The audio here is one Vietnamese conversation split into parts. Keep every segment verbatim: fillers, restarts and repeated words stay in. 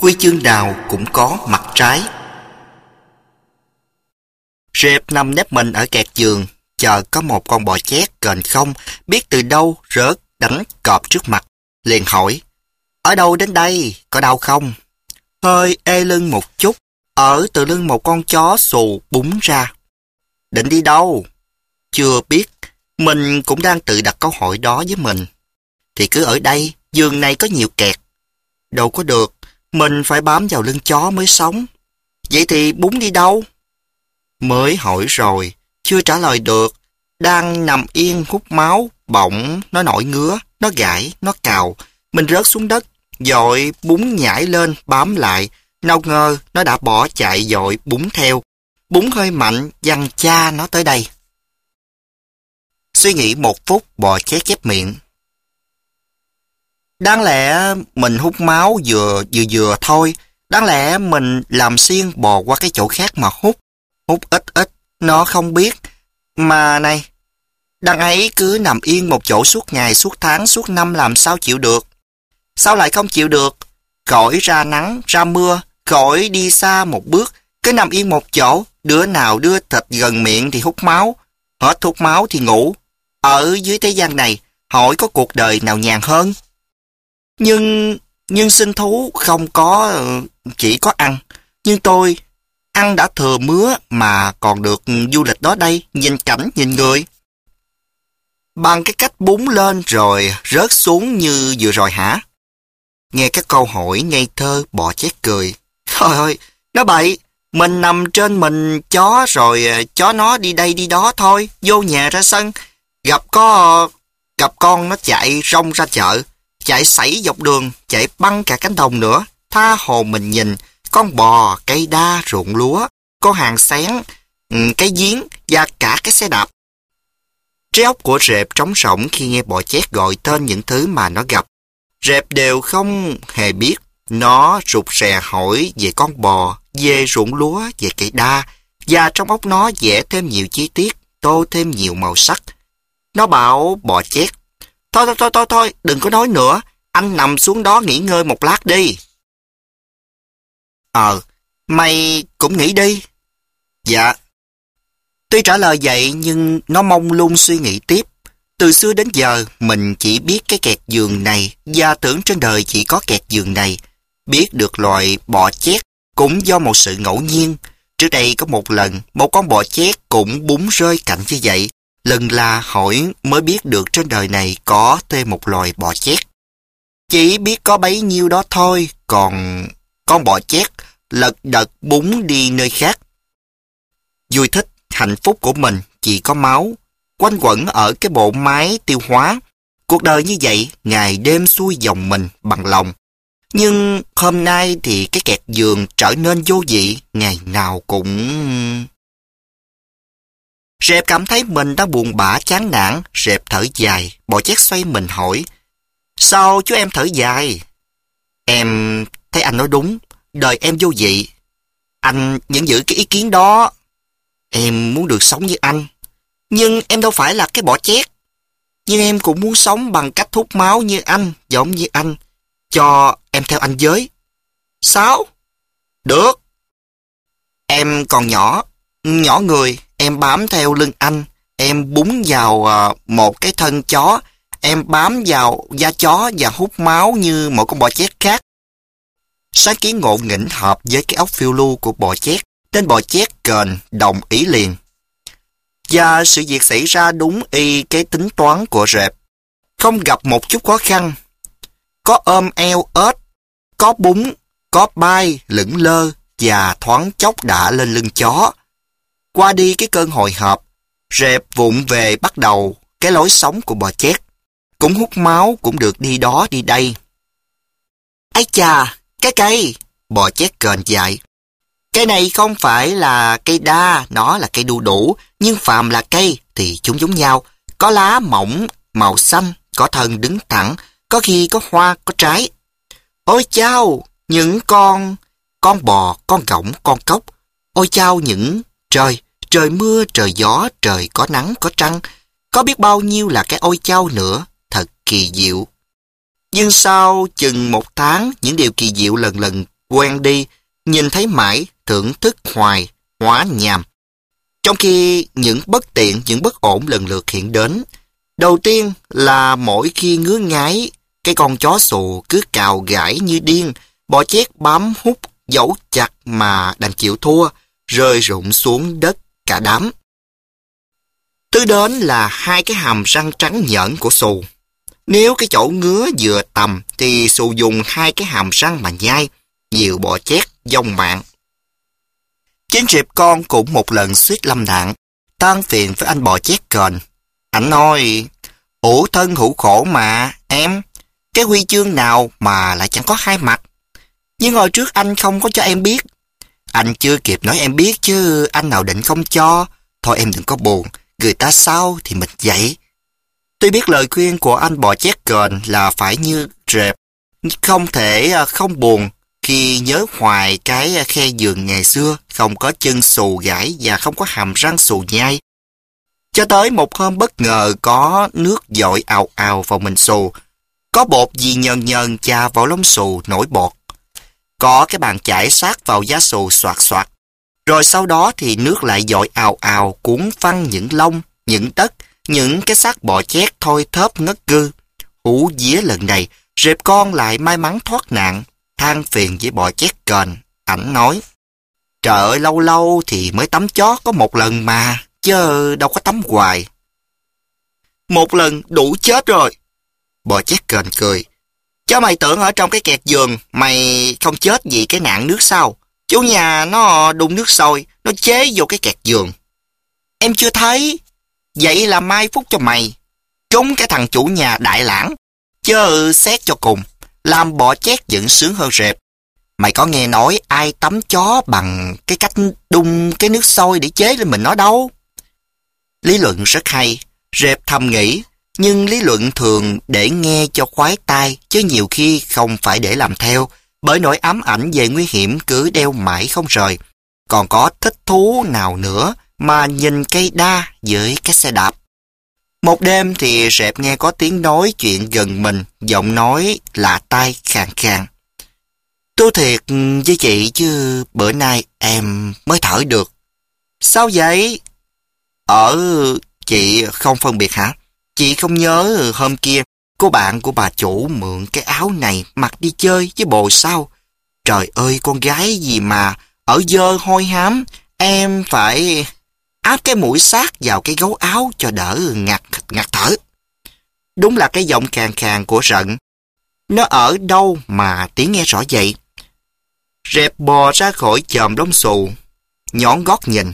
Quy chương nào cũng có mặt trái. Rệp nằm nép mình ở kẹt giường, chờ có một con bò chét kền không, biết từ đâu rớt đánh cọp trước mặt. Liền hỏi, ở đâu đến đây, có đau không? Hơi ê lưng một chút, ở từ lưng một con chó xù búng ra. Định đi đâu? Chưa biết, mình cũng đang tự đặt câu hỏi đó với mình. Thì cứ ở đây, giường này có nhiều kẹt. Đâu có được, mình phải bám vào lưng chó mới sống. Vậy thì búng đi đâu? Mới hỏi rồi, chưa trả lời được. Đang nằm yên hút máu, bỗng nó nổi ngứa, nó gãi, nó cào. Mình rớt xuống đất, dội búng nhảy lên, bám lại. Nào ngờ nó đã bỏ chạy dội búng theo. Búng hơi mạnh, văng cha nó tới đây. Suy nghĩ một phút, bò chét chép miệng. Đáng lẽ mình hút máu vừa vừa vừa thôi. Đáng lẽ mình làm xiên bò qua cái chỗ khác mà hút. Hút ít ít, nó không biết. Mà này, đằng ấy cứ nằm yên một chỗ suốt ngày, suốt tháng, suốt năm làm sao chịu được. Sao lại không chịu được? Khỏi ra nắng, ra mưa, khỏi đi xa một bước. Cứ nằm yên một chỗ, đứa nào đưa thịt gần miệng thì hút máu. Hết hút máu thì ngủ. Ở dưới thế gian này, hỏi có cuộc đời nào nhàn hơn? Nhưng, nhưng sinh thú không có, chỉ có ăn. Nhưng tôi, ăn đã thừa mứa mà còn được du lịch đó đây, nhìn cảnh, nhìn người. Bằng cái cách búng lên rồi rớt xuống như vừa rồi hả? Nghe cái câu hỏi ngây thơ, bò chét cười. Thôi ơi, nó bậy, mình nằm trên mình chó rồi chó nó đi đây đi đó thôi, vô nhà ra sân. Gặp có, gặp con nó chạy rong ra chợ, chạy sảy dọc đường, chạy băng cả cánh đồng nữa. Tha hồ mình nhìn, con bò, cây đa, ruộng lúa, con hàng xén, cái giếng và cả cái xe đạp. Trí óc của rệp trống rỗng khi nghe bò chét gọi tên những thứ mà nó gặp. Rệp đều không hề biết. Nó rụt rè hỏi về con bò, về ruộng lúa, về cây đa, và trong óc nó vẽ thêm nhiều chi tiết, tô thêm nhiều màu sắc. Nó bảo bò chét, thôi thôi thôi thôi thôi, đừng có nói nữa, anh nằm xuống đó nghỉ ngơi một lát đi. Ờ, mày cũng nghỉ đi. Dạ. Tuy trả lời vậy nhưng nó mông lung suy nghĩ tiếp. Từ xưa đến giờ mình chỉ biết cái kẹt giường này và tưởng trên đời chỉ có kẹt giường này. Biết được loài bò chét cũng do một sự ngẫu nhiên. Trước đây có một lần một con bò chét cũng búng rơi cạnh như vậy. Lần là hỏi mới biết được trên đời này có thêm một loài bò chét. Chỉ biết có bấy nhiêu đó thôi, còn con bò chét lật đật búng đi nơi khác. Vui thích, hạnh phúc của mình chỉ có máu, quanh quẩn ở cái bộ máy tiêu hóa. Cuộc đời như vậy, ngày đêm xuôi dòng mình bằng lòng. Nhưng hôm nay thì cái kẹt giường trở nên vô vị, ngày nào cũng... Rệp cảm thấy mình đang buồn bã chán nản, rệp thở dài, bò chét xoay mình hỏi, sao chú em thở dài? Em thấy anh nói đúng, đời em vô vị. Anh vẫn giữ cái ý kiến đó. Em muốn được sống như anh. Nhưng em đâu phải là cái bò chét. Nhưng em cũng muốn sống bằng cách hút máu như anh, giống như anh. Cho em theo anh với. Sao? Được. Em còn nhỏ, nhỏ người, em bám theo lưng anh. Em búng vào một cái thân chó. Em bám vào da chó và hút máu như một con bò chét khác. Sáng kiến ngộ nghĩnh hợp với cái óc phiêu lưu của bò chét, nên bò chét kền đồng ý liền. Và sự việc xảy ra đúng y cái tính toán của rệp. Không gặp một chút khó khăn. Có ôm eo ếch, có búng, có bay, lững lơ và thoáng chốc đã lên lưng chó. Qua đi cái cơn hồi hộp, rệp vụng về bắt đầu cái lối sống của bò chét. Cũng hút máu, cũng được đi đó đi đây. Ái chà, cái cây, bò chét kền dại. Cây này không phải là cây đa, nó là cây đu đủ, nhưng phàm là cây thì chúng giống nhau. Có lá mỏng, màu xanh, có thân đứng thẳng, có khi có hoa, có trái. Ôi chao, những con, con bò, con gọng, con cóc. Ôi chao những trời, trời mưa, trời gió, trời có nắng, có trăng. Có biết bao nhiêu là cái ôi chao nữa, thật kỳ diệu. Nhưng sau chừng một tháng, những điều kỳ diệu lần lần quen đi, nhìn thấy mãi, thưởng thức hoài, hóa nhàm. Trong khi những bất tiện, những bất ổn lần lượt hiện đến. Đầu tiên là mỗi khi ngứa ngáy, cái con chó xù cứ cào gãi như điên, bò chét bám hút, dẫu chặt mà đành chịu thua, rơi rụng xuống đất cả đám. Thứ đến là hai cái hàm răng trắng nhợn của xù. Nếu cái chỗ ngứa vừa tầm thì xù dùng hai cái hàm răng mà nhai, nhiều bò chét vong mạng. Chính Rệp con cũng một lần suýt lâm nạn, than phiền với anh bò chét kền. Anh nói, hữu thân hữu khổ mà, em, cái huy chương nào mà lại chẳng có hai mặt. Nhưng hồi trước anh không có cho em biết. Anh chưa kịp nói em biết chứ anh nào định không cho. Thôi em đừng có buồn, người ta sao thì mình vậy. Tuy biết lời khuyên của anh bò chét kền là phải như Rệp, không thể không buồn khi nhớ hoài cái khe giường ngày xưa, không có chân xù gãi và không có hàm răng xù nhai. Cho tới một hôm bất ngờ có nước dội ào ào vào mình xù, có bột gì nhờn nhờn chà vào lông xù nổi bọt. Có cái bàn chải sát vào da xù xoạt xoạt. Rồi sau đó thì nước lại dội ào ào cuốn phăng những lông, những tất, những cái xác bò chét thôi thớp ngất gư. Hú vía lần này, Rệp con lại may mắn thoát nạn, than phiền với bò chét kền. Ảnh nói, trời ơi lâu lâu thì mới tắm chó có một lần mà, chứ đâu có tắm hoài. Một lần đủ chết rồi. Bò chét kền cười. Chứ mày tưởng ở trong cái kẹt giường mày không chết vì cái nạn nước sao? Chủ nhà nó đun nước sôi, nó chế vô cái kẹt giường. Em chưa thấy. Vậy là mai phúc cho mày. Trúng cái thằng chủ nhà đại lãng. Chứ xét cho cùng, làm bò chét vẫn sướng hơn Rệp. Mày có nghe nói ai tắm chó bằng cái cách đun cái nước sôi để chế lên mình nói đâu? Lý luận rất hay, Rệp thầm nghĩ, nhưng lý luận thường để nghe cho khoái tai, chứ nhiều khi không phải để làm theo, bởi nỗi ám ảnh về nguy hiểm cứ đeo mãi không rời. Còn có thích thú nào nữa mà nhìn cây đa với cái xe đạp. Một đêm thì Rệp nghe có tiếng nói chuyện gần mình, giọng nói lạ tai khàn khàn. Tôi thiệt với chị chứ bữa nay em mới thở được. Sao vậy? Ở chị không phân biệt hả? Chị không nhớ hôm kia cô bạn của bà chủ mượn cái áo này mặc đi chơi với bồ sao? Trời ơi con gái gì mà ở dơ hôi hám, em phải áp cái mũi sát vào cái gấu áo cho đỡ ngạt ngạt thở. Đúng là cái giọng khàn khàn của Rận. Nó ở đâu mà tiếng nghe rõ vậy? Rệp bò ra khỏi chòm lông xù, nhón gót nhìn.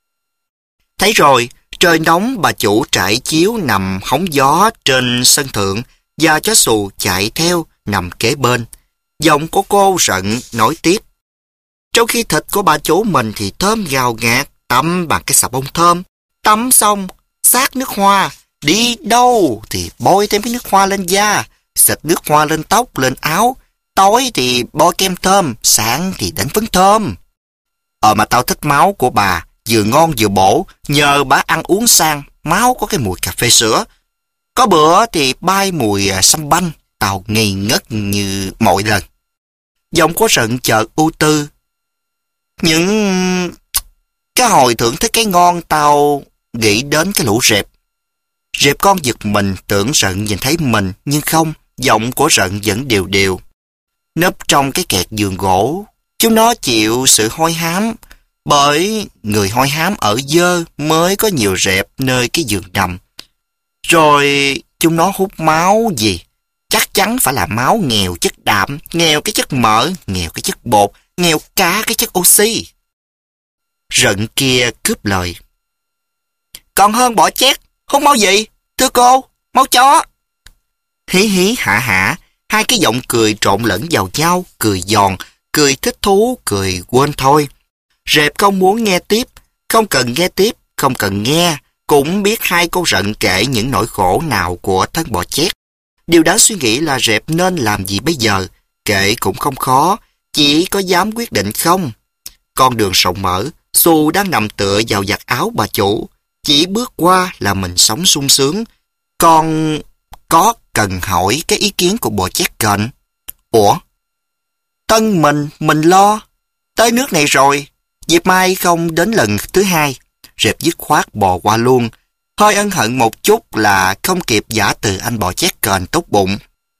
Thấy rồi, trời nóng, bà chủ trải chiếu nằm hóng gió trên sân thượng và chó xù chạy theo nằm kế bên. Giọng của cô Rận nói tiếp. Trong khi thịt của bà chủ mình thì thơm gào ngạt, tắm bằng cái xà bông thơm. Tắm xong, xát nước hoa, đi đâu thì bôi thêm cái nước hoa lên da, xịt nước hoa lên tóc, lên áo. Tối thì bôi kem thơm, sáng thì đánh phấn thơm. Ờ mà tao thích máu của bà, vừa ngon vừa bổ, nhờ bà ăn uống sang, máu có cái mùi cà phê sữa. Có bữa thì bay mùi sâm banh, tao ngây ngất như mọi lần. Giọng của Rận chợt ưu tư. Những cái hồi thưởng thức cái ngon tao nghĩ đến cái lũ Rệp. Rệp con giật mình tưởng Rận nhìn thấy mình, nhưng không, giọng của Rận vẫn đều đều. Nấp trong cái kẹt giường gỗ, chúng nó chịu sự hôi hám, bởi người hôi hám ở dơ mới có nhiều Rệp nơi cái giường nằm. Rồi chúng nó hút máu gì? Chắc chắn phải là máu nghèo chất đạm, nghèo cái chất mỡ, nghèo cái chất bột, nghèo cả cái chất oxy. Rận kia cướp lời. Còn hơn bỏ chét, hút máu gì? Thưa cô, máu chó. Hí hí hả hả, hai cái giọng cười trộn lẫn vào nhau, cười giòn, cười thích thú, cười quên thôi. Rệp không muốn nghe tiếp, không cần nghe tiếp, không cần nghe, cũng biết hai cô Rận kể những nỗi khổ nào của thân bò chét. Điều đáng suy nghĩ là Rệp nên làm gì bây giờ, kể cũng không khó, chỉ có dám quyết định không. Con đường rộng mở, Xu đang nằm tựa vào vạt áo bà chủ, chỉ bước qua là mình sống sung sướng. Con có cần hỏi cái ý kiến của bò chét kền? Ủa? Tân mình, mình lo. Tới nước này rồi, dịp mai không đến lần thứ hai. Rệp dứt khoát bò qua luôn. Hơi ân hận một chút là không kịp giả từ anh bò chét kền tốt bụng.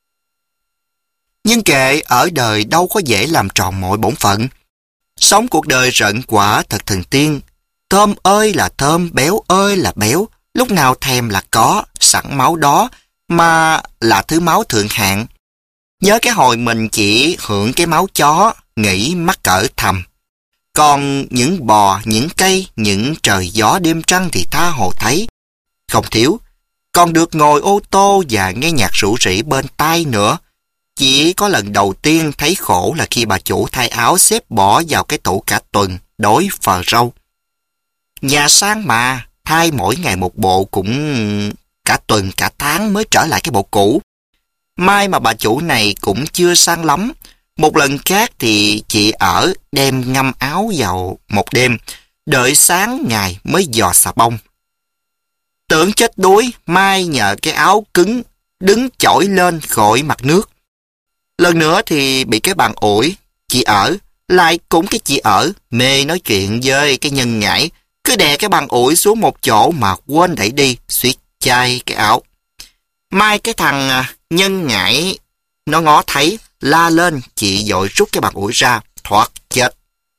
Nhưng kệ, ở đời đâu có dễ làm tròn mọi bổn phận. Sống cuộc đời rợn quả thật thần tiên. Thơm ơi là thơm, béo ơi là béo. Lúc nào thèm là có, sẵn máu đó, mà là thứ máu thượng hạng. Nhớ cái hồi mình chỉ hưởng cái máu chó, nghĩ mắc cỡ thầm. Còn những bò, những cây, những trời gió đêm trăng thì tha hồ thấy. Không thiếu, còn được ngồi ô tô và nghe nhạc rủ rỉ bên tai nữa. Chỉ có lần đầu tiên thấy khổ là khi bà chủ thay áo xếp bỏ vào cái tủ cả tuần, đối phờ râu. Nhà sang mà, thay mỗi ngày một bộ cũng cả tuần cả tháng mới trở lại cái bộ cũ. May mà bà chủ này cũng chưa sang lắm. Một lần khác thì chị ở đem ngâm áo vào một đêm, đợi sáng ngày mới dò xà bông. Tưởng chết đuối, mai nhờ cái áo cứng, đứng chổi lên khỏi mặt nước. Lần nữa thì bị cái bàn ủi, chị ở, lại cũng cái chị ở, mê nói chuyện với cái nhân ngãi, cứ đè cái bàn ủi xuống một chỗ mà quên đẩy đi, suýt chai cái áo. Mai cái thằng nhân ngãi, nó ngó thấy, la lên, chị dội rút cái bàn ủi ra, thoát chết.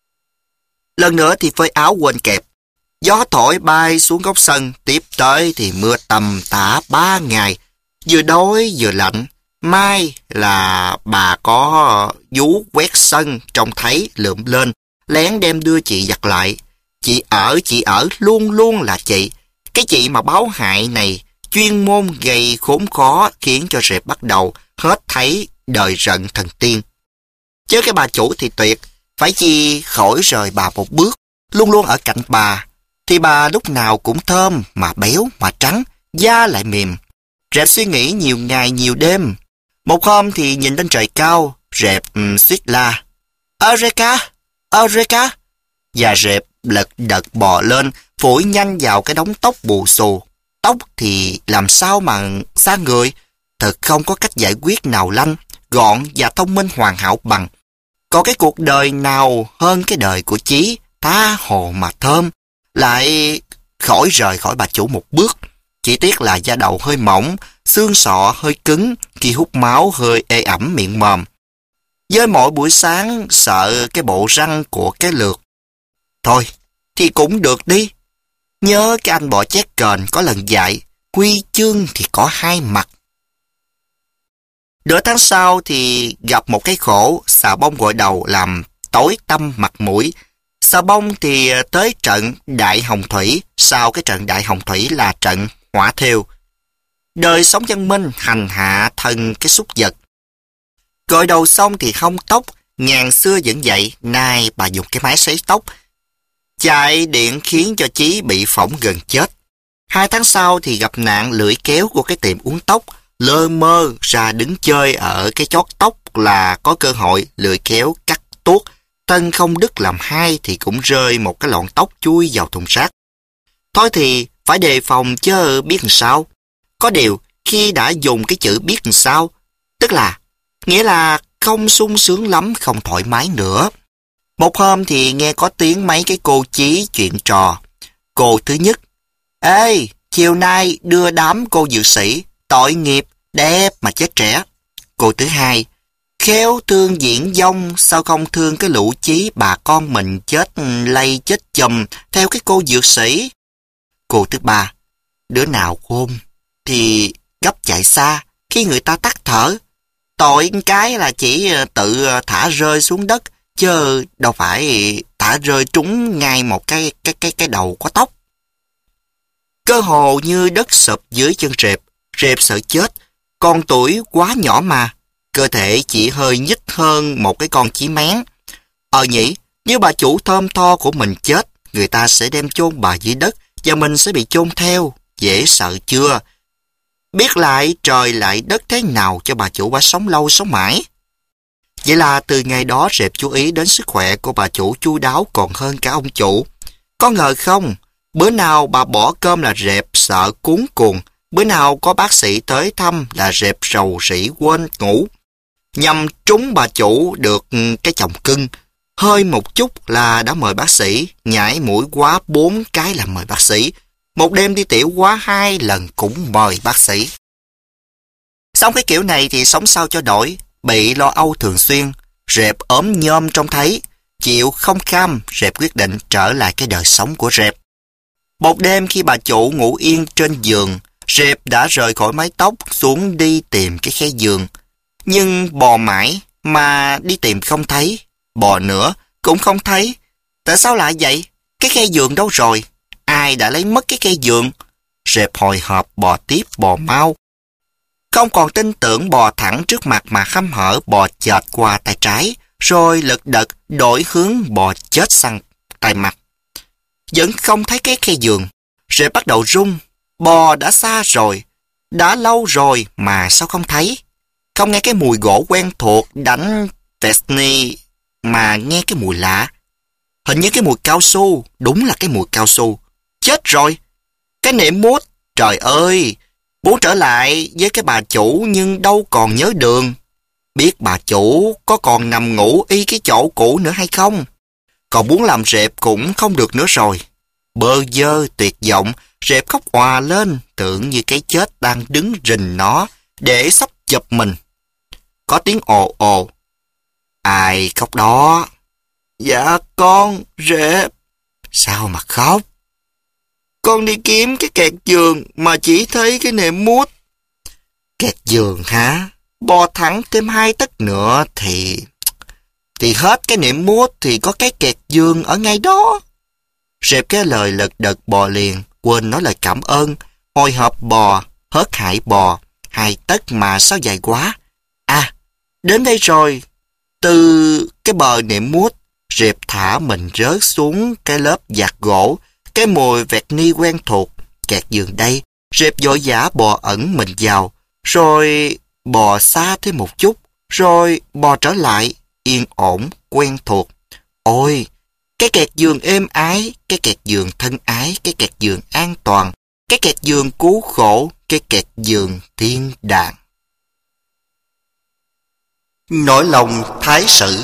Lần nữa thì phơi áo quên kẹp. Gió thổi bay xuống góc sân, tiếp tới thì mưa tầm tã ba ngày, vừa đói vừa lạnh. Mai là bà có vú quét sân, trông thấy lượm lên, lén đem đưa chị giặt lại. Chị ở, chị ở, luôn luôn là chị. Cái chị mà báo hại này, chuyên môn gây khốn khó khiến cho Rệp bắt đầu hết thấy đời rận thần tiên. Chứ cái bà chủ thì tuyệt, phải chi khỏi rời bà một bước, luôn luôn ở cạnh bà. Thì bà lúc nào cũng thơm, mà béo, mà trắng, da lại mềm. Rệp suy nghĩ nhiều ngày nhiều đêm. Một hôm thì nhìn lên trời cao, Rệp um, suýt la. Eureka! Eureka! Và Rệp lật đật bò lên, phủi nhanh vào cái đống tóc bù xù. Tóc thì làm sao mà xa người, thật không có cách giải quyết nào lanh, gọn và thông minh hoàn hảo bằng. Có cái cuộc đời nào hơn cái đời của Chí, tha hồ mà thơm, lại khỏi rời khỏi bà chủ một bước. Chỉ tiếc là da đầu hơi mỏng, xương sọ hơi cứng, khi hút máu hơi ê ẩm miệng mồm. Với mỗi buổi sáng sợ cái bộ răng của cái lượt. Thôi, thì cũng được đi. Nhớ cái anh bò chét kền có lần dạy, huy chương thì có hai mặt. Nửa tháng sau thì gặp một cái khổ, xà bông gội đầu làm tối tăm mặt mũi. Xà bông thì tới trận Đại Hồng Thủy, sau cái trận Đại Hồng Thủy là trận Hỏa Thêu. Đời sống văn minh hành hạ thân cái súc vật. Gội đầu xong thì hông tóc, ngàn xưa vẫn vậy, nay bà dùng cái máy sấy tóc. Chạy điện khiến cho Chí bị phỏng gần chết. Hai tháng sau thì gặp nạn lưỡi kéo của cái tiệm uống tóc, lơ mơ ra đứng chơi ở cái chót tóc là có cơ hội lưỡi kéo cắt tuốt. Thân không đứt làm hai thì cũng rơi một cái lọn tóc chui vào thùng rác. Thôi thì phải đề phòng chứ biết làm sao. Có điều khi đã dùng cái chữ biết làm sao, tức là nghĩa là không sung sướng lắm, không thoải mái nữa. Một hôm thì nghe có tiếng mấy cái cô Chí chuyện trò. Cô thứ nhất: Ê, chiều nay đưa đám cô dược sĩ, tội nghiệp, đẹp mà chết trẻ. Cô thứ hai: Khéo thương diễn vong, sao không thương cái lũ Chí bà con mình chết lây chết chùm theo cái cô dược sĩ. Cô thứ ba: Đứa nào khôn thì gấp chạy xa khi người ta tắt thở. Tội cái là chỉ tự thả rơi xuống đất, chứ đâu phải thả rơi trúng ngay một cái cái cái cái đầu có tóc. Cơ hồ như đất sụp dưới chân Rệp. Rệp sợ chết, con tuổi quá nhỏ mà, cơ thể chỉ hơi nhích hơn một cái con chí mén. Ờ nhỉ, nếu bà chủ thơm tho của mình chết, người ta sẽ đem chôn bà dưới đất và mình sẽ bị chôn theo. Dễ sợ chưa? Biết lại trời lại đất thế nào cho bà chủ bà sống lâu sống mãi. Vậy là từ ngày đó Rệp chú ý đến sức khỏe của bà chủ chu đáo còn hơn cả ông chủ. Có ngờ không, bữa nào bà bỏ cơm là Rệp sợ cuống cuồng, bữa nào có bác sĩ tới thăm là Rệp rầu rĩ quên ngủ. nhằm trúng bà chủ được cái chồng cưng. Hơi một chút là đã mời bác sĩ, nhảy mũi quá bốn cái là mời bác sĩ. Một đêm đi tiểu quá hai lần cũng mời bác sĩ. Xong cái kiểu này thì sống sao cho nổi, bị lo âu thường xuyên, Rệp ốm nhom trông thấy. Chịu không kham, Rệp quyết định trở lại cái đời sống của Rệp. Một đêm khi bà chủ ngủ yên trên giường, Rệp đã rời khỏi mái tóc xuống đi tìm cái khe giường. Nhưng bò mãi mà đi tìm không thấy, bò nữa cũng không thấy. Tại sao lại vậy? Cái khe giường đâu rồi? Ai đã lấy mất cái khe giường? Rệp hồi hộp bò tiếp bò mau. Không còn tin tưởng, bò thẳng trước mặt mà hăm hở bò chệch qua tay trái, rồi lật đật đổi hướng bò chết sang tay mặt. Vẫn không thấy cái khe giường. Rệp bắt đầu run. Bò đã xa rồi, đã lâu rồi mà sao không thấy? Không nghe cái mùi gỗ quen thuộc đánh Tesney mà nghe cái mùi lạ. Hình như cái mùi cao su, đúng là cái mùi cao su. Chết rồi! Cái nệm mút, trời ơi! Muốn trở lại với cái bà chủ nhưng đâu còn nhớ đường. Biết bà chủ có còn nằm ngủ y cái chỗ cũ nữa hay không? Còn muốn làm Rệp cũng không được nữa rồi. Bơ vơ tuyệt vọng, Rệp khóc òa lên, tưởng như cái chết đang đứng rình nó để sắp chụp mình. Có tiếng ồ ồ. Ai khóc đó? Dạ con, Rệp. Sao mà khóc? Con đi kiếm cái kẹt giường mà chỉ thấy cái nệm mút. Kẹt giường hả? Bò thẳng thêm hai tấc nữa thì... Thì hết cái nệm mút thì có cái kẹt giường ở ngay đó. Rệp cái lời lật đật bò liền, quên nói lời cảm ơn. Hồi hộp bò, hớt hải bò. Hai tấc mà sao dài quá. À, đến đây rồi. Từ cái bờ nệm mút, Rệp thả mình rớt xuống cái lớp vạt gỗ. Cái mùi vẹt ni quen thuộc. Kẹt giường đây, Rệp vội vã bò ẩn mình vào. Rồi bò xa thêm một chút. Rồi bò trở lại, yên ổn, quen thuộc. Ôi, cái kẹt giường êm ái, cái kẹt giường thân ái, cái kẹt giường an toàn, cái kẹt giường cứu khổ, cái kẹt giường thiên đàng. Nỗi lòng thái sử.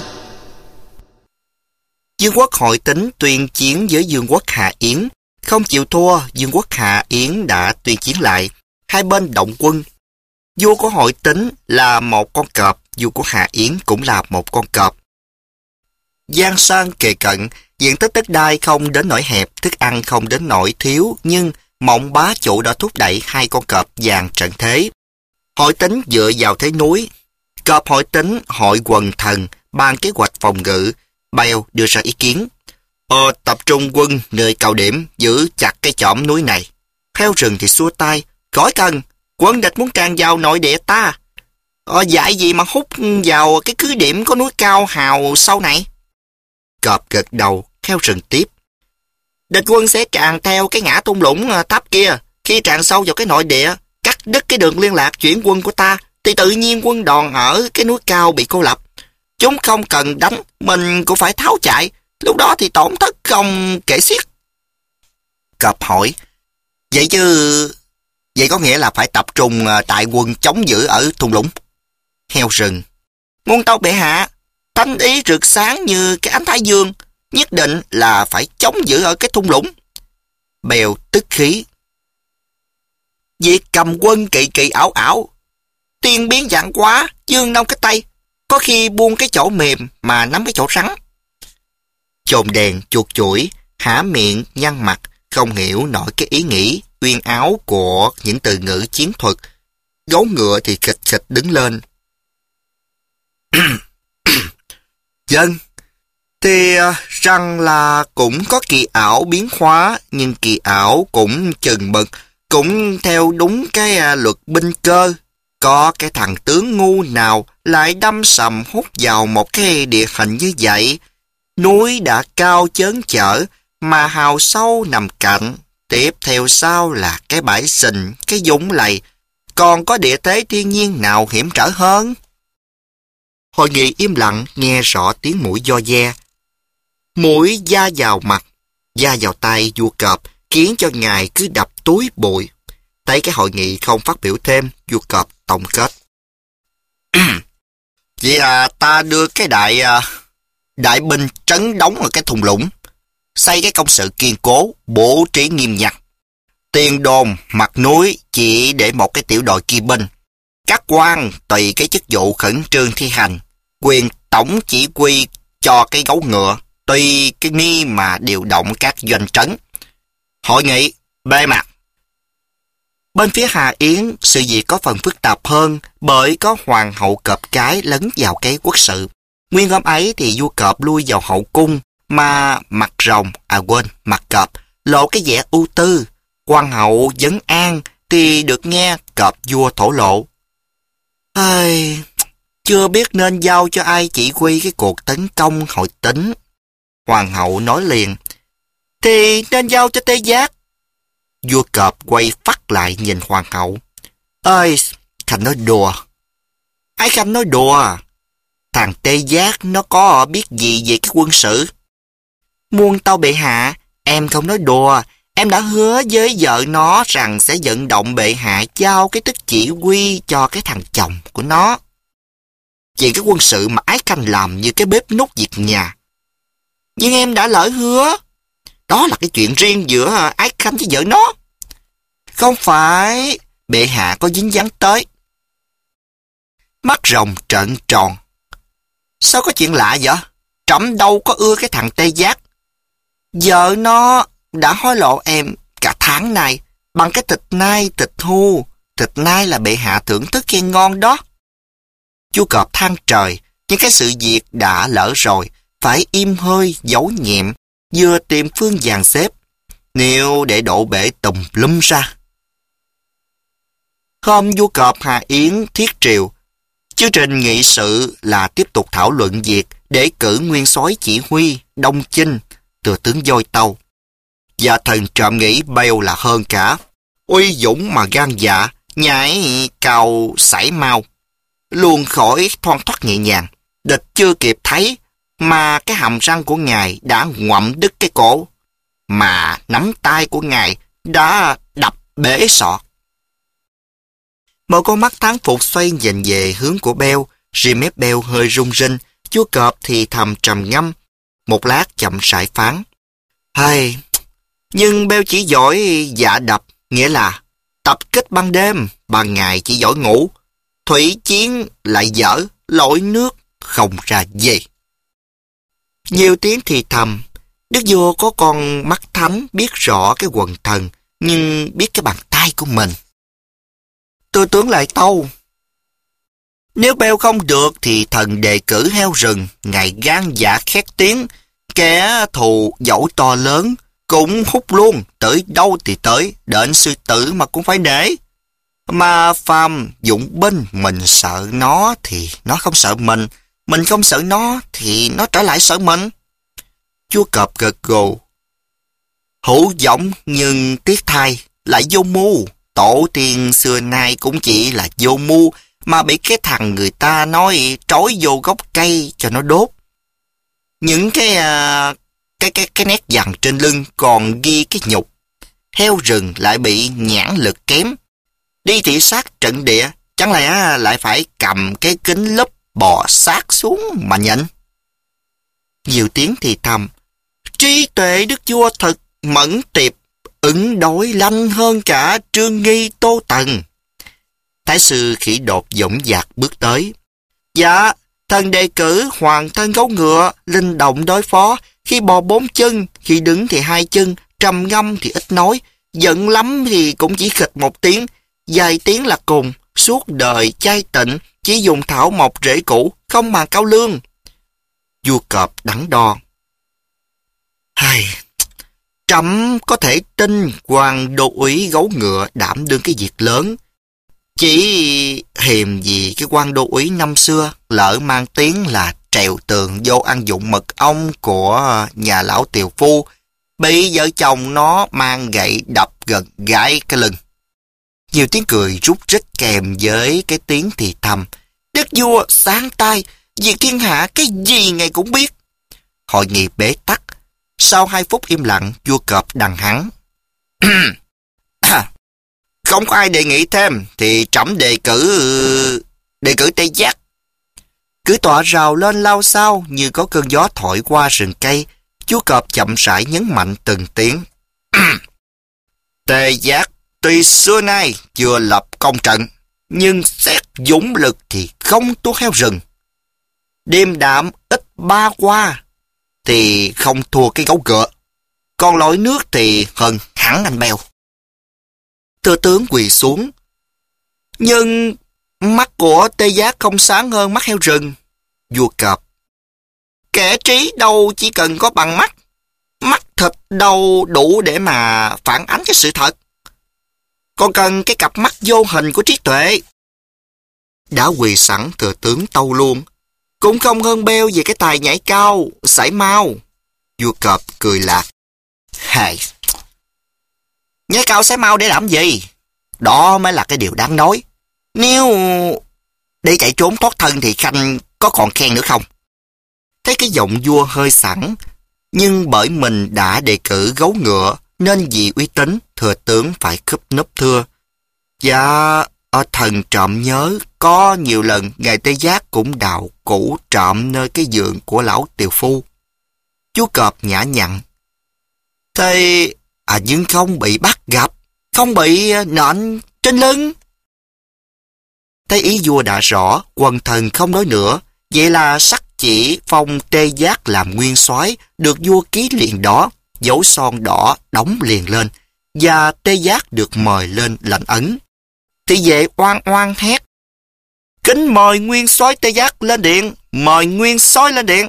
Dương quốc Hội Tính tuyên chiến với Dương quốc Hà Yến. Không chịu thua, Dương quốc Hà Yến đã tuyên chiến lại. Hai bên động quân. Vua của Hội Tính là một con cọp, vua của Hà Yến cũng là một con cọp. Giang sơn kề cận, diện tích đất đai không đến nỗi hẹp, thức ăn không đến nỗi thiếu, nhưng mộng bá chủ đã thúc đẩy hai con cọp dàn trận thế. Hội Tính dựa vào thế núi. Cọp Hội Tính hội quần thần ban kế hoạch phòng ngự. Bèo đưa ra ý kiến. Ờ, tập trung quân nơi cao điểm, giữ chặt cái chỏm núi này. Heo rừng thì xua tay. Khỏi cần, quân địch muốn tràn vào nội địa ta. Ờ, dạy gì mà hút vào cái cứ điểm có núi cao hào sâu này? Cọp gật đầu, heo rừng tiếp. Địch quân sẽ tràn theo cái ngã thung lũng thấp kia. Khi tràn sâu vào cái nội địa, cắt đứt cái đường liên lạc chuyển quân của ta, thì tự nhiên quân đòn ở cái núi cao bị cô lập. Chúng không cần đánh, mình cũng phải tháo chạy. Lúc đó thì tổn thất không kể xiết. Cọp hỏi. Vậy chứ... Vậy có nghĩa là phải tập trung đại quân chống giữ ở thung lũng. Heo rừng. Muôn tâu bệ hạ, thánh ý rực sáng như cái ánh thái dương, nhất định là phải chống giữ ở cái thung lũng. Bèo tức khí. Việc cầm quân kỳ kỳ ảo ảo, tiên biến dạng quá, dương nông cái tay, có khi buông cái chỗ mềm mà nắm cái chỗ rắn. Chồn đèn chuột chuỗi, há miệng nhăn mặt, không hiểu nổi cái ý nghĩ uyên áo của những từ ngữ chiến thuật. Gấu ngựa thì khịch khịch đứng lên. Dân, thì rằng là cũng có kỳ ảo biến hóa, nhưng kỳ ảo cũng chừng mực, cũng theo đúng cái luật binh cơ. Có cái thằng tướng ngu nào lại đâm sầm hút vào một cái địa hình như vậy. Núi đã cao chớn chở, mà hào sâu nằm cạnh. Tiếp theo sau là cái bãi sình, cái dũng lầy. Còn có địa thế thiên nhiên nào hiểm trở hơn? Hội nghị im lặng, nghe rõ tiếng mũi do de. Mũi da vào mặt, da vào tay vua cọp, khiến cho ngài cứ đập túi bụi. Thấy cái hội nghị không phát biểu thêm, vua cọp tổng kết. Vậy à, ta đưa cái đại à, đại binh trấn đóng ở cái thung lũng, xây cái công sự kiên cố, bố trí nghiêm ngặt. Tiền đồn mặt núi chỉ để một cái tiểu đội kỳ binh. Các quan tùy cái chức vụ khẩn trương thi hành, quyền tổng chỉ huy cho cái gấu ngựa, tùy cái ni mà điều động các doanh trấn. Hội nghị bề mặt. Bên phía Hà Yến, sự việc có phần phức tạp hơn bởi có hoàng hậu Cọp Cái lấn vào cái quốc sự. Nguyên hôm ấy thì vua Cọp lui vào hậu cung, mà mặt rồng, à quên, mặt cọp, lộ cái vẻ ưu tư. Hoàng hậu vấn an thì được nghe Cọp vua thổ lộ. Ai, chưa biết nên giao cho ai chỉ huy cái cuộc tấn công hội Tính. Hoàng hậu nói liền, thì nên giao cho Tê Giác. Vua Cọp quay phát lại nhìn hoàng hậu. Ơi, Khanh nói đùa. Ai Khanh nói đùa? Thằng Tê Giác nó có biết gì về cái quân sự? Muôn tâu bệ hạ, em không nói đùa. Em đã hứa với vợ nó rằng sẽ vận động bệ hạ giao cái chức chỉ huy cho cái thằng chồng của nó. Vì cái quân sự mà Ái Khanh làm như cái bếp núc việc nhà. Nhưng em đã lỡ hứa. Đó là cái chuyện riêng giữa Ái Khanh với vợ nó. Không phải, bệ hạ có dính dáng tới. Mắt rồng trợn tròn. Sao có chuyện lạ vậy? Trẫm đâu có ưa cái thằng Tê Giác. Vợ nó đã hối lộ em cả tháng này bằng cái thịt nai thịt hưu. Thịt nai là bệ hạ thưởng thức khen ngon đó. Chú Cọp than trời, nhưng cái sự việc đã lỡ rồi, phải im hơi giấu nhẹm, vừa tìm phương dàn xếp. Nếu để đổ bể tùm lum ra. Hôm vua Cọp Hà Yến thiết triều, chương trình nghị sự là tiếp tục thảo luận việc để cử nguyên soái chỉ huy Đông Chinh từ tướng Voi Tâu. Và thần trộm nghĩ Bale là hơn cả, uy dũng mà gan dạ, nhảy cao sải mau, luôn khỏi thoăn thoắt nhẹ nhàng. Địch chưa kịp thấy mà cái hàm răng của ngài đã ngoậm đứt cái cổ, mà nắm tay của ngài đã đập bể sọ. Một con mắt thán phục xoay nhìn về hướng của Bale, ri mép Bale hơi rung rinh. Chúa Cọp thì thầm trầm ngâm, một lát chậm rãi phán. Hay, nhưng Bale chỉ giỏi dạ đập, nghĩa là tập kích ban đêm, ban ngày chỉ giỏi ngủ. Thủy chiến lại dở, lội nước không ra gì. Nhiều tiếng thì thầm, đức vua có con mắt thánh biết rõ cái quần thần, nhưng biết cái bàn tay của mình. Tôi tướng lại tâu. Nếu Bale không được thì thần đề cử heo rừng, ngài gan dạ khét tiếng, kẻ thù dẫu to lớn, cũng hút luôn, tới đâu thì tới, đến sư tử mà cũng phải nể. Mà phàm dụng binh, mình sợ nó thì nó không sợ mình, mình không sợ nó thì nó trở lại sợ mình. Chúa Cọp gật gù. Hữu giọng nhưng tiếc thay, lại vô mưu. Tổ tiên xưa nay cũng chỉ là vô mưu, mà bị cái thằng người ta nói trói vô gốc cây cho nó đốt. Những cái uh, cái cái cái nét dằn trên lưng còn ghi cái nhục. Heo rừng lại bị nhãn lực kém. Đi thị sát trận địa, chẳng lẽ lại phải cầm cái kính lúp bò sát xuống mà nhìn. Nhiều tiếng thì thầm. Trí tuệ đức vua thật mẫn tiệp, ứng đối lanh hơn cả Trương Nghi Tô Tần. Thái sư Khỉ Đột dõng dạc bước tới. Dạ, thần đề cử hoàng thân gấu ngựa, linh động đối phó, khi bò bốn chân, khi đứng thì hai chân, trầm ngâm thì ít nói, giận lắm thì cũng chỉ khịch một tiếng, vài tiếng là cùng, suốt đời chai tịnh, chỉ dùng thảo mộc rễ củ, không màng cao lương. Vua Cọp đắn đo. Hay, trẫm có thể tin hoàng đô úy gấu ngựa đảm đương cái việc lớn. Chỉ hiềm gì cái quan đô úy năm xưa lỡ mang tiếng là trèo tường vô ăn dụng mật ong của nhà lão tiều phu, bị vợ chồng nó mang gậy đập gần gãi cái lưng. Nhiều tiếng cười rút rít kèm với cái tiếng thì thầm. Đức vua sáng tay, việc thiên hạ cái gì ngài cũng biết. Hội nghị bế tắc. Sau hai phút im lặng, vua Cọp đằng hắn. Không có ai đề nghị thêm thì trẫm đề cử đề cử Tê Giác. Cử tọa rào lên lao sao như có cơn gió thổi qua rừng cây. Chú cọp chậm rãi nhấn mạnh từng tiếng. Tê Giác tuy xưa nay chưa lập công trận, nhưng xét dũng lực thì không thua heo rừng. Điềm đạm ít ba qua thì không thua cái gấu ngựa. Còn lội nước thì hơn hẳn anh beo. Thừa tướng quỳ xuống. Nhưng mắt của Tê Giác không sáng hơn mắt heo rừng. Vua cọp. Kẻ trí đâu chỉ cần có bằng mắt. Mắt thịt đâu đủ để mà phản ánh cái sự thật. Còn cần cái cặp mắt vô hình của trí tuệ. Đã quỳ sẵn, thừa tướng tâu luôn. Cũng không hơn beo về cái tài nhảy cao, sải mau. Vua cọp cười lạc. Hài, nhảy cao sải mau để làm gì? Đó mới là cái điều đáng nói. Nếu để chạy trốn thoát thân thì Khanh có còn khen nữa không? Thấy cái giọng vua hơi sẵn, nhưng bởi mình đã đề cử gấu ngựa nên vì uy tín, thừa tướng phải khúp núp thưa. Dạ, ở thần trộm nhớ có nhiều lần ngài Tê Giác cũng đào củ trộm nơi cái giường của lão tiều phu. Chú cọp nhã nhặn. Thế à, nhưng không bị bắt gặp, không bị nện trên lưng. Thấy ý vua đã rõ, quần thần không nói nữa. Vậy là sắc chỉ phong Tê Giác làm nguyên soái được vua ký liền đó, dấu son đỏ đóng liền lên, và Tê Giác được mời lên lãnh ấn. Thì vệ oan oan hét. Kính mời nguyên soái Tê Giác lên điện, mời nguyên soái lên điện.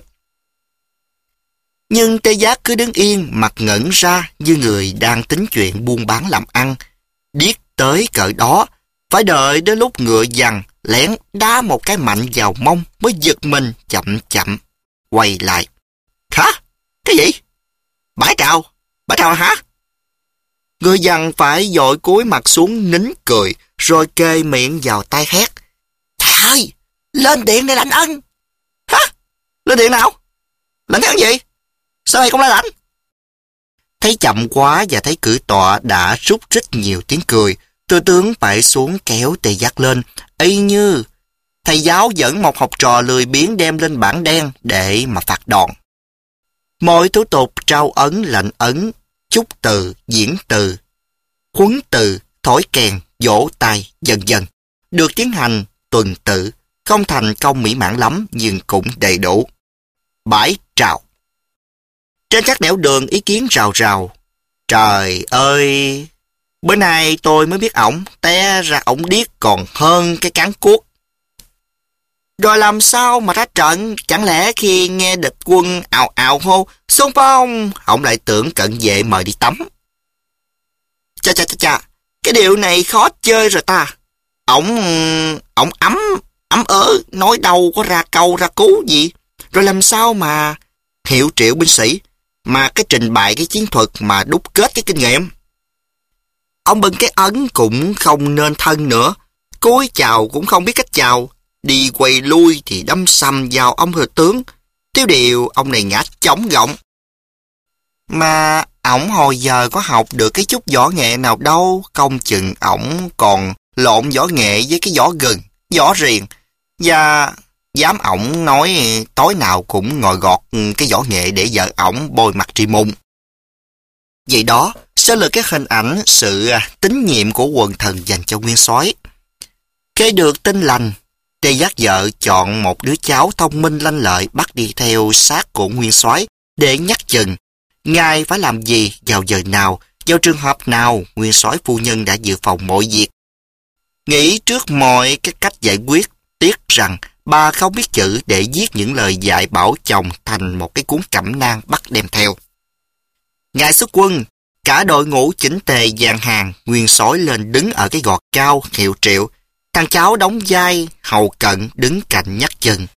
Nhưng Tê Giác cứ đứng yên, mặt ngẩn ra như người đang tính chuyện buôn bán làm ăn. Điếc tới cỡ đó, phải đợi đến lúc ngựa dằn, lén đá một cái mạnh vào mông mới giật mình chậm chậm quay lại. Hả? Cái gì? Bãi trào? Bãi trào hả? Người dằn phải dội cúi mặt xuống nín cười, rồi kê miệng vào tai hét. Thầy ơi! Lên điện để lãnh ân! Hả? Lên điện nào? Lãnh ân gì? Sao mày không lên lãnh? Thấy chậm quá và thấy cử tọa đã rút rít nhiều tiếng cười, thừa tướng phải xuống kéo Tê Giác lên, y như thầy giáo dẫn một học trò lười biếng đem lên bảng đen để mà phạt đòn. Mọi thủ tục trao ấn, lãnh ấn, chúc từ, diễn từ, huấn từ, thổi kèn, vỗ tay, dần dần được tiến hành tuần tự, không thành công mỹ mãn lắm nhưng cũng đầy đủ. Bãi trào. Trên các nẻo đường ý kiến rào rào. Trời ơi! Bữa nay tôi mới biết ổng, té ra ổng điếc còn hơn cái cán cuốc. Rồi làm sao mà ra trận? Chẳng lẽ khi nghe địch quân ào ào hô xung phong, ổng lại tưởng cận vệ mời đi tắm? Chà chà chà chà, cái điều này khó chơi rồi ta. Ổng ổng ấm ấm ớ, nói đâu có ra câu ra cú gì. Rồi làm sao mà hiệu triệu binh sĩ, mà cái trình bày cái chiến thuật mà đúc kết cái kinh nghiệm. Ông bưng cái ấn cũng không nên thân nữa, cúi chào cũng không biết cách chào, đi quay lui thì đâm sầm vào ông thừa tướng. Thiếu điều ông này ngã chóng gọng. Mà ổng hồi giờ có học được cái chút võ nghệ nào đâu, công chừng ổng còn lộn võ nghệ với cái võ gừng, võ riềng, và dám ổng nói tối nào cũng ngồi gọt cái võ nghệ để vợ ổng bôi mặt tri mùng. Vậy đó, sơ lược cái hình ảnh sự tín nhiệm của quần thần dành cho nguyên soái. Kế được tin lành, Tê Giác vợ chọn một đứa cháu thông minh lanh lợi bắt đi theo sát của nguyên soái để nhắc chừng ngài phải làm gì, vào giờ nào, vào trường hợp nào. Nguyên soái phu nhân đã dự phòng mọi việc, nghĩ trước mọi cái cách giải quyết. Tiếc rằng bà không biết chữ để viết những lời dạy bảo chồng thành một cái cuốn cẩm nang bắt đem theo. Ngài xuất quân, cả đội ngũ chỉnh tề dàn hàng, nguyên soái lên đứng ở cái gọt cao hiệu triệu. Thằng cháu đóng vai hầu cận đứng cạnh nhắc chân.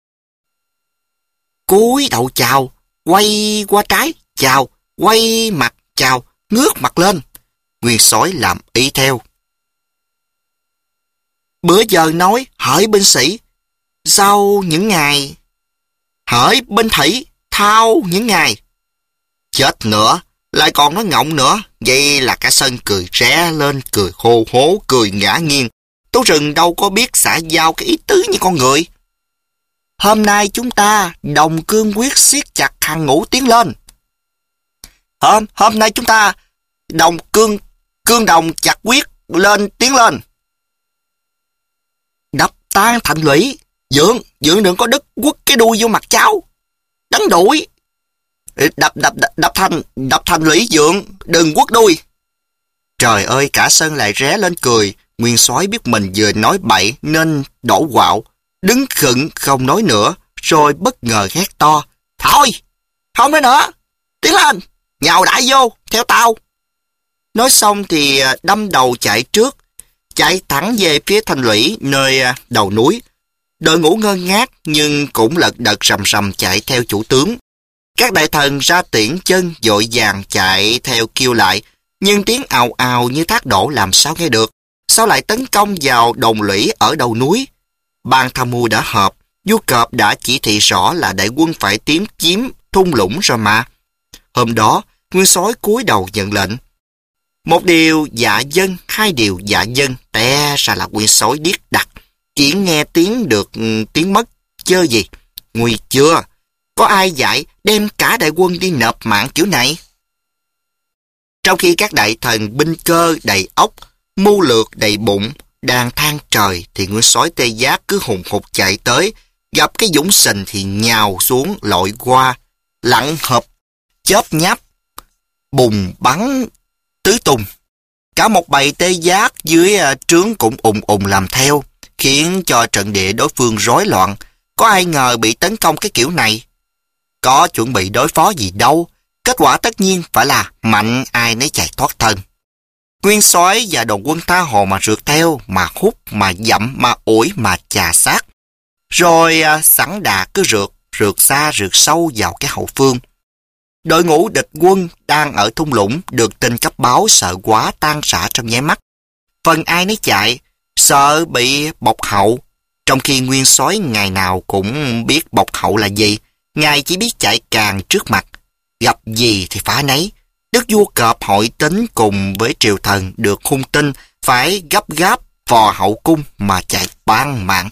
Cúi đầu chào, quay qua trái chào, quay mặt chào, ngước mặt lên. Nguyên soái làm y theo. Bữa giờ nói hỡi binh sĩ, sau những ngày, hỡi binh thủy, thao những ngày. Chết nữa, lại còn nói ngọng nữa. Vậy là cả sân cười ré lên, cười hô hố, cười ngã nghiêng. Tú rừng đâu có biết xã giao cái ý tứ như con người. hôm nay chúng ta đồng cương quyết siết chặt hàng ngũ tiến lên. Hôm, hôm nay chúng ta đồng cương, cương đồng chặt quyết lên tiến lên. Đập tan thành lũy. Dượng, Dượng đừng có đứt quất cái đuôi vô mặt cháu. Đánh đuổi. Đập, đập, đập, đập thành, đập thành lũy Dượng, đừng quất đuôi. Trời ơi, cả sân lại ré lên cười. Nguyên Soái biết mình vừa nói bậy nên đổ quạo, đứng khựng không nói nữa, rồi bất ngờ hét to. Thôi, không nói nữa, tiến lên, nhào đại vô, theo tao. Nói xong thì đâm đầu chạy trước, chạy thẳng về phía thành lũy nơi đầu núi. Đội ngũ ngơ ngác nhưng cũng lật đật rầm rầm chạy theo chủ tướng. Các đại thần ra tiễn chân vội vàng chạy theo kêu lại, nhưng tiếng ào ào như thác đổ làm sao nghe được. Sao lại tấn công vào đồn lũy ở đầu núi? Ban tham mưu đã họp, Du Cọp đã chỉ thị rõ là đại quân phải tiến chiếm thung lũng rồi mà. Hôm đó, Nguyên Soái cúi đầu nhận lệnh. Một điều dạ dân, hai điều dạ dân, té ra là Nguyên Soái điếc đặc. Chỉ nghe tiếng được tiếng mất, chơi gì? Nguy chưa? Có ai dạy đem cả đại quân đi nộp mạng kiểu này? Trong khi các đại thần binh cơ đầy óc, mưu lược đầy bụng, đang than trời, thì Nguyên Soái Tê Giác cứ hùng hục chạy tới, gặp cái dũng sình thì nhào xuống lội qua, lặn hợp, chớp nháp, bùng bắn tứ tung. Cả một bầy Tê Giác dưới trướng cũng ùng ùng làm theo, khiến cho trận địa đối phương rối loạn. Có ai ngờ bị tấn công cái kiểu này? Có chuẩn bị đối phó gì đâu, kết quả tất nhiên phải là mạnh ai nấy chạy thoát thân. Nguyên Soái và đoàn quân tha hồ mà rượt theo, mà hút, mà dậm, mà ủi, mà chà sát. Rồi à, sẵn đà cứ rượt, rượt xa, rượt sâu vào cái hậu phương. Đội ngũ địch quân đang ở thung lũng được tin cấp báo sợ quá tan rã trong nháy mắt. Phần ai nấy chạy, sợ bị bọc hậu. Trong khi Nguyên Soái ngày nào cũng biết bọc hậu là gì, ngài chỉ biết chạy càng trước mặt. Gặp gì thì phá nấy. Đức vua Cọp hội tính cùng với triều thần được hung tin phải gấp gáp vò hậu cung mà chạy ban mạng.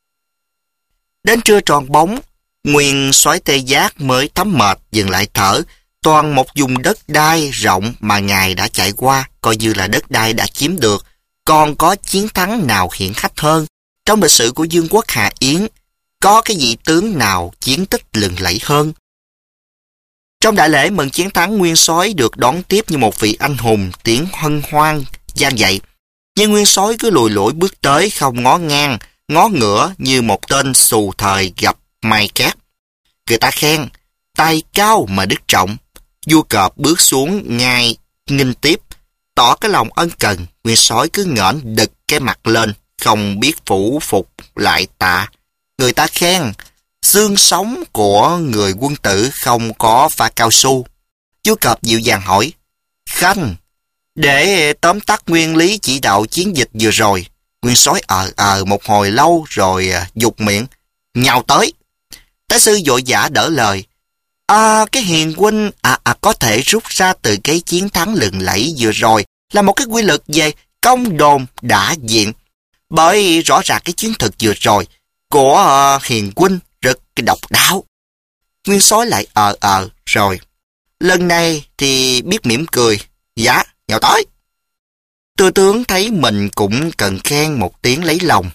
Đến trưa tròn bóng, Nguyên Soái Tê Giác mới thấm mệt dừng lại thở. Toàn một vùng đất đai rộng mà ngài đã chạy qua, coi như là đất đai đã chiếm được. Còn có chiến thắng nào hiển hách hơn? Trong lịch sử của vương quốc Hà Yến, có cái vị tướng nào chiến tích lừng lẫy hơn? Trong đại lễ mừng chiến thắng, Nguyên Soái được đón tiếp như một vị anh hùng, tiếng hân hoan vang dậy. Nhưng Nguyên Soái cứ lùi lủi bước tới, không ngó ngang, ngó ngửa như một tên xù thời gặp may cát. Người ta khen, tay cao mà đức trọng. Vua Cọp bước xuống ngay nghênh tiếp, tỏ cái lòng ân cần. Nguyên Soái cứ ngẩng đực cái mặt lên, không biết phủ phục lại tạ. Người ta khen, xương sống của người quân tử không có pha cao su. Vua Cọp dịu dàng hỏi, Khanh, để tóm tắt nguyên lý chỉ đạo chiến dịch vừa rồi. Nguyên Soái ờ ờ một hồi lâu rồi dục miệng, nhào tới. Thái sư vội vã đỡ lời, À, cái hiền huynh à, à, có thể rút ra từ cái chiến thắng lừng lẫy vừa rồi là một cái quy luật về công đồn đã diện. Bởi rõ ràng cái chiến thuật vừa rồi của uh, hiền huynh rất độc đáo. Nguyên Soái lại ờ ờ rồi. Lần này thì biết mỉm cười. Dạ, nhào tới. Thừa tướng thấy mình cũng cần khen một tiếng lấy lòng.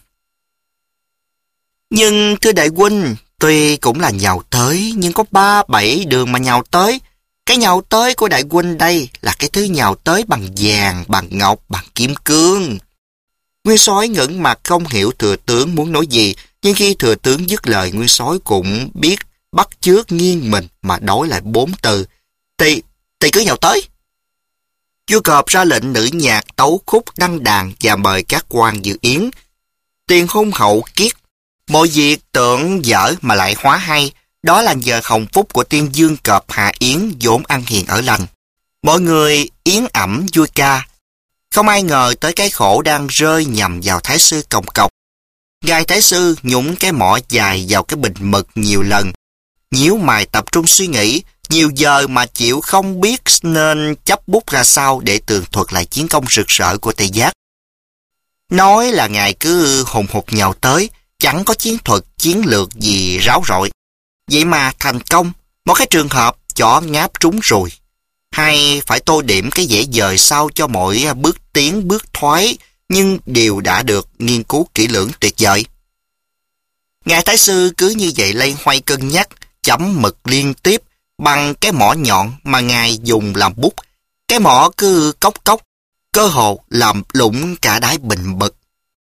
Nhưng thưa đại huynh, tuy cũng là nhào tới, nhưng có ba bảy đường mà nhào tới. Cái nhào tới của đại huynh đây là cái thứ nhào tới bằng vàng, bằng ngọc, bằng kim cương. Nguyên Soái ngẩng mặt không hiểu thừa tướng muốn nói gì, nhưng khi thừa tướng dứt lời, Nguyên Soái cũng biết bắt chước nghiêng mình mà đối lại bốn từ. Thì, thì cứ nhào tới. Vua Cọp ra lệnh nữ nhạc tấu khúc đăng đàn và mời các quan dự yến. Tiền hôn hậu kiết. Mọi việc tưởng dở mà lại hóa hay. Đó là nhờ hồng phúc của tiên dương Cọp Hạ Yến vốn ăn hiền ở lành. Mọi người yến ẩm vui ca. Không ai ngờ tới cái khổ đang rơi nhằm vào Thái sư Cồng Cọc. Ngài Thái sư nhúng cái mỏ dài vào cái bình mực nhiều lần. Nhíu mày tập trung suy nghĩ, nhiều giờ mà chịu không biết nên chấp bút ra sao để tường thuật lại chiến công rực rỡ của Tây Giác. Nói là ngài cứ hùng hục nhào tới, chẳng có chiến thuật, chiến lược gì ráo rội. Vậy mà thành công, một cái trường hợp chỏ ngáp trúng rồi. Hay phải tô điểm cái dễ dời sao cho mỗi bước tiến, bước thoái, nhưng đều đã được nghiên cứu kỹ lưỡng tuyệt vời. Ngài Thái sư cứ như vậy lay hoay cân nhắc, chấm mực liên tiếp bằng cái mỏ nhọn mà Ngài dùng làm bút. Cái mỏ cứ cốc cốc, cơ hồ làm lụng cả đáy bình mực.